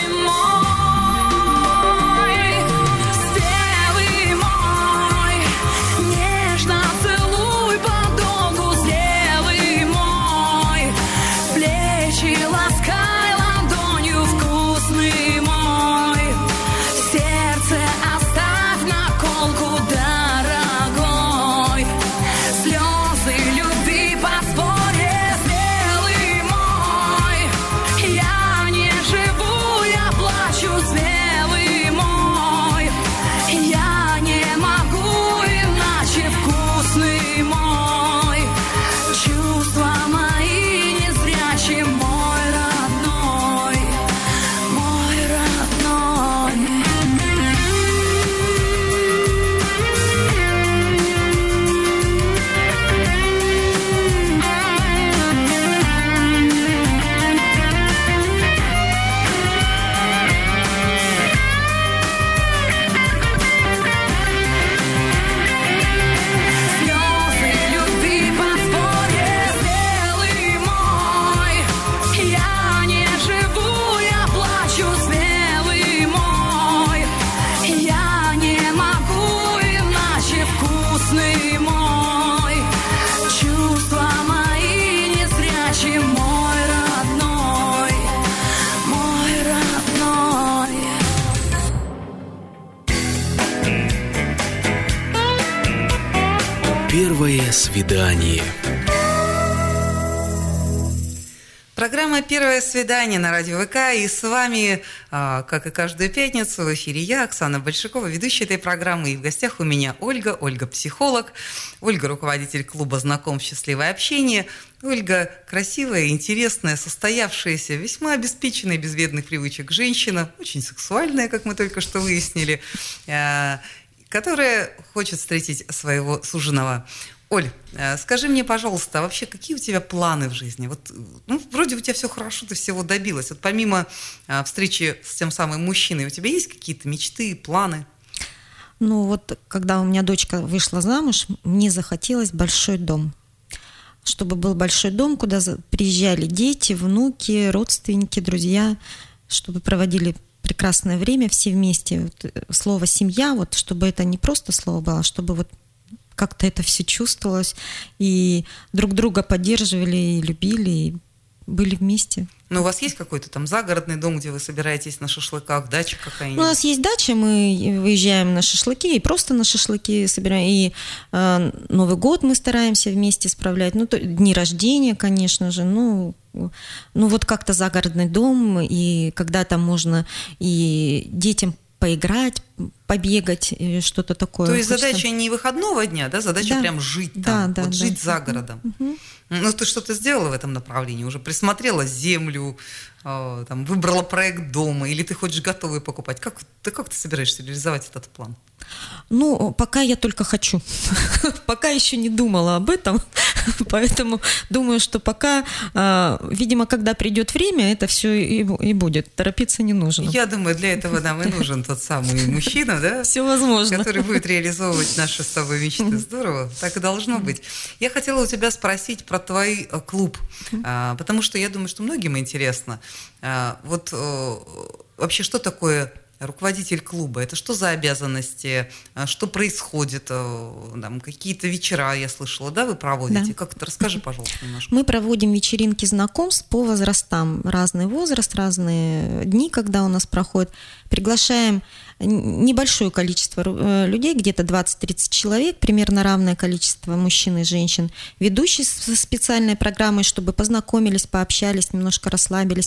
мой. Сделай мой, нежно целуй подолгу, сделай мой, плечи ласкай ладонью, вкусный мой. Сердце оставь наколку, дорогой, слезы любви подспорье, сделай мой. Я не живу, я плачу, сделай мой. Я не могу иначе, вкусный мой. Чувства мои незрячие, мой родной, мой родной. Слезы любви подспорье, сделай мой. Я не живу, я плачу, сделай мой. Я не могу иначе, вкусный мой. Чувства мои незрячие, мой родной, мой родной.
Первое свидание.
Программа «Первое свидание» на радио ВК. И с вами, а, как и каждую пятницу, в эфире я, Оксана Большакова, ведущая этой программы. И в гостях у меня Ольга. Ольга – психолог. Ольга – руководитель клуба «Знакомств. Счастливое общение». Ольга – красивая, интересная, состоявшаяся, весьма обеспеченная, без вредных привычек женщина. Очень сексуальная, как мы только что выяснили, а, которая хочет встретить своего суженого. Оль, э, скажи мне, пожалуйста, а вообще какие у тебя планы в жизни? Вот, ну, вроде у тебя все хорошо, ты всего добилась. Вот помимо э, встречи с тем самым мужчиной, у тебя есть какие-то мечты, планы?
Ну вот, когда у меня дочка вышла замуж, мне захотелось большой дом. Чтобы был большой дом, куда за- приезжали дети, внуки, родственники, друзья, чтобы проводили прекрасное время все вместе. Вот, э, слово «семья», вот, чтобы это не просто слово было, а чтобы вот как-то это все чувствовалось, и друг друга поддерживали, и любили, и были вместе.
Ну, у вас есть какой-то там загородный дом, где вы собираетесь на шашлыках, дача какая-нибудь?
У нас есть дача, мы выезжаем на шашлыки, и просто на шашлыки собираем, и э, Новый год мы стараемся вместе справлять, ну, то, дни рождения, конечно же, ну, ну, вот как-то загородный дом, и когда там можно и детям поиграть, побегать, и что-то такое.
То есть
Хочется...
задача не выходного дня, да, задача
Да.
прям жить там,
Да, да,
вот
да.
жить за городом.
Мгм.
Ну, ты что-то сделала в этом направлении? Уже присмотрела землю, э, там, выбрала проект дома, или ты хочешь готовые покупать? Как ты, как ты собираешься реализовать этот план?
Ну, пока я только хочу. Пока еще не думала об этом, поэтому думаю, что пока, э, видимо, когда придет время, это все и, и будет. Торопиться не нужно.
Я думаю, для этого нам и нужен тот самый мужчина, да?
Все возможно.
Который будет реализовывать наши с тобой мечты. Здорово, так и должно быть. Я хотела у тебя спросить про твой э, клуб, а, потому что я думаю, что многим интересно. А, вот э, вообще, что такое руководитель клуба? Это что за обязанности? А, Что происходит? Э, Там, какие-то вечера, я слышала, да, вы проводите?
Да.
Как это? Расскажи, пожалуйста, немножко.
Мы проводим вечеринки знакомств по возрастам. Разный возраст, разные дни, когда у нас проходят. Приглашаем небольшое количество э, людей, где-то двадцать-тридцать человек, примерно равное количество мужчин и женщин. Ведущий со специальной программой, чтобы познакомились, пообщались, немножко расслабились,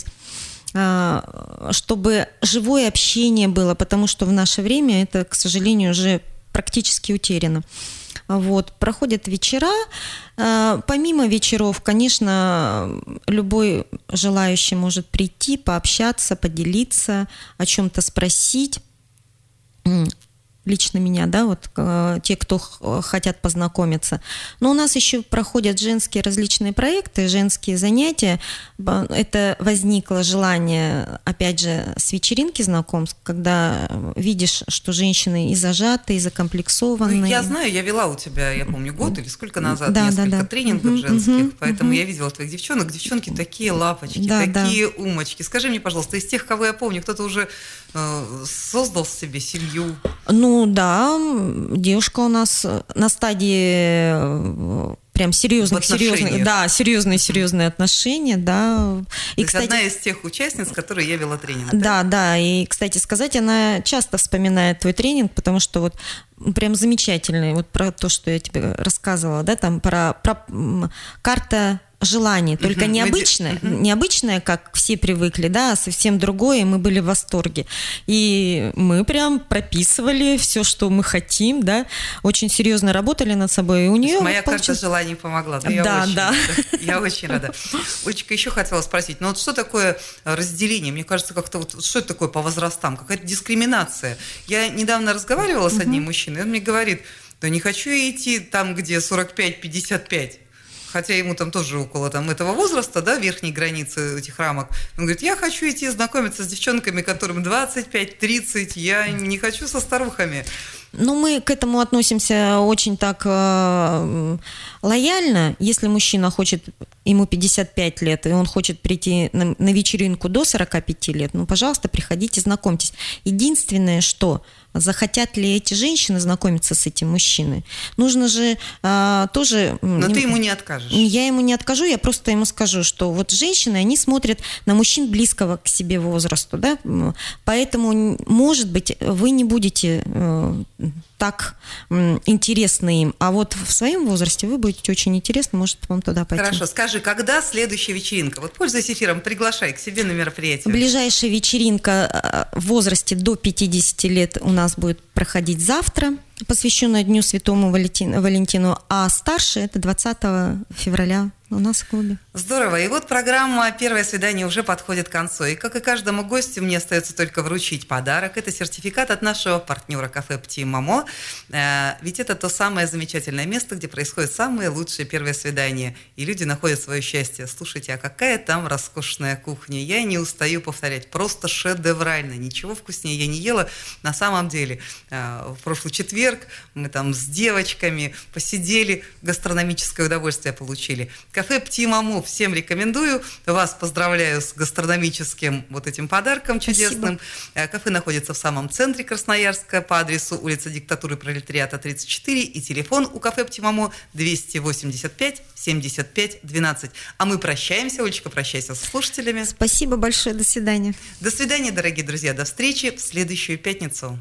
а, чтобы живое общение было, потому что в наше время это, к сожалению, уже практически утеряно. Вот. Проходят вечера. Помимо вечеров, конечно, любой желающий может прийти, пообщаться, поделиться, о чем-то спросить. Лично меня, да, вот те, кто хотят познакомиться. Но у нас еще проходят женские различные проекты, женские занятия. Это возникло желание, опять же, с вечеринки знакомств, когда видишь, что женщины и зажаты, и закомплексованные.
Ну, я знаю, я вела у тебя, я помню, год или сколько назад,
да,
несколько
да, да.
тренингов
угу,
женских,
угу,
поэтому
угу.
я видела твоих девчонок. Девчонки такие лапочки,
да,
такие
да.
умочки. Скажи мне, пожалуйста, из тех, кого я помню, кто-то уже э, создал себе семью?
Ну да, девушка у нас на стадии прям серьезных, серьезных, да, серьезные, серьезные отношения, да.
И, кстати, одна из тех участниц, которые я вела тренинг.
Да, да, да, и, кстати сказать, она часто вспоминает твой тренинг, потому что вот прям замечательный, вот про то, что я тебе рассказывала, да, там про, про карта желаний, только uh-huh. необычное, uh-huh. необычное, как все привыкли, да, а совсем другое, и мы были в восторге. И мы прям прописывали все, что мы хотим, да, очень серьезно работали над собой, и у нее
моя
получилось...
карта желаний помогла, да, я,
да,
очень,
да.
я очень рада. Олечка, еще хотела спросить, ну вот что такое разделение? Мне кажется, как-то вот, что это такое по возрастам? Какая-то дискриминация. Я недавно разговаривала с одним uh-huh. мужчиной, и он мне говорит, да не хочу я идти там, где сорок пять пятьдесят пять. Хотя ему там тоже около там, этого возраста, да, верхней границы этих рамок. Он говорит, я хочу идти знакомиться с девчонками, которым двадцать пять тридцать, я не хочу со старухами.
Ну, мы к этому относимся очень так э, лояльно. Если мужчина хочет, ему пятьдесят пять лет, и он хочет прийти на, на вечеринку до сорок пять лет, ну, пожалуйста, приходите, знакомьтесь. Единственное, что захотят ли эти женщины знакомиться с этим мужчиной, нужно же э, тоже...
Но не, ты ему не откажешь.
Я ему не откажу, я просто ему скажу, что вот женщины, они смотрят на мужчин близкого к себе возрасту, да, поэтому, может быть, вы не будете... Э, так м, интересны им, а вот в своем возрасте вы будете очень интересны, может вам туда пойти.
Хорошо, скажи, когда следующая вечеринка? Вот, пользуясь эфиром, приглашай к себе на мероприятие.
Ближайшая вечеринка в возрасте до пятидесяти лет у нас будет проходить завтра, посвященная Дню Святому Валентину, а старше это двадцатого февраля у нас в клубе.
Здорово. И вот программа «Первое свидание» уже подходит к концу. И, как и каждому гостю, мне остается только вручить подарок. Это сертификат от нашего партнера кафе «Пти Мамо». Ведь это то самое замечательное место, где происходят самые лучшие первые свидания. И люди находят свое счастье. Слушайте, а какая там роскошная кухня. Я не устаю повторять. Просто шедеврально. Ничего вкуснее я не ела. На самом деле, в прошлый четверг мы там с девочками посидели, гастрономическое удовольствие получили. Кафе «Пти Мамо» всем рекомендую. Вас поздравляю с гастрономическим вот этим подарком чудесным. Спасибо. Кафе находится в самом центре Красноярска по адресу улица Диктатуры Пролетариата, тридцать четыре. И телефон у кафе «Пти Мамо» двести восемьдесят пять семьдесят пять двенадцать. А мы прощаемся. Олечка, прощайся с слушателями.
Спасибо большое. До свидания.
До свидания, дорогие друзья. До встречи в следующую пятницу.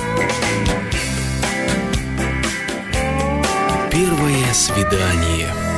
Первое свидание.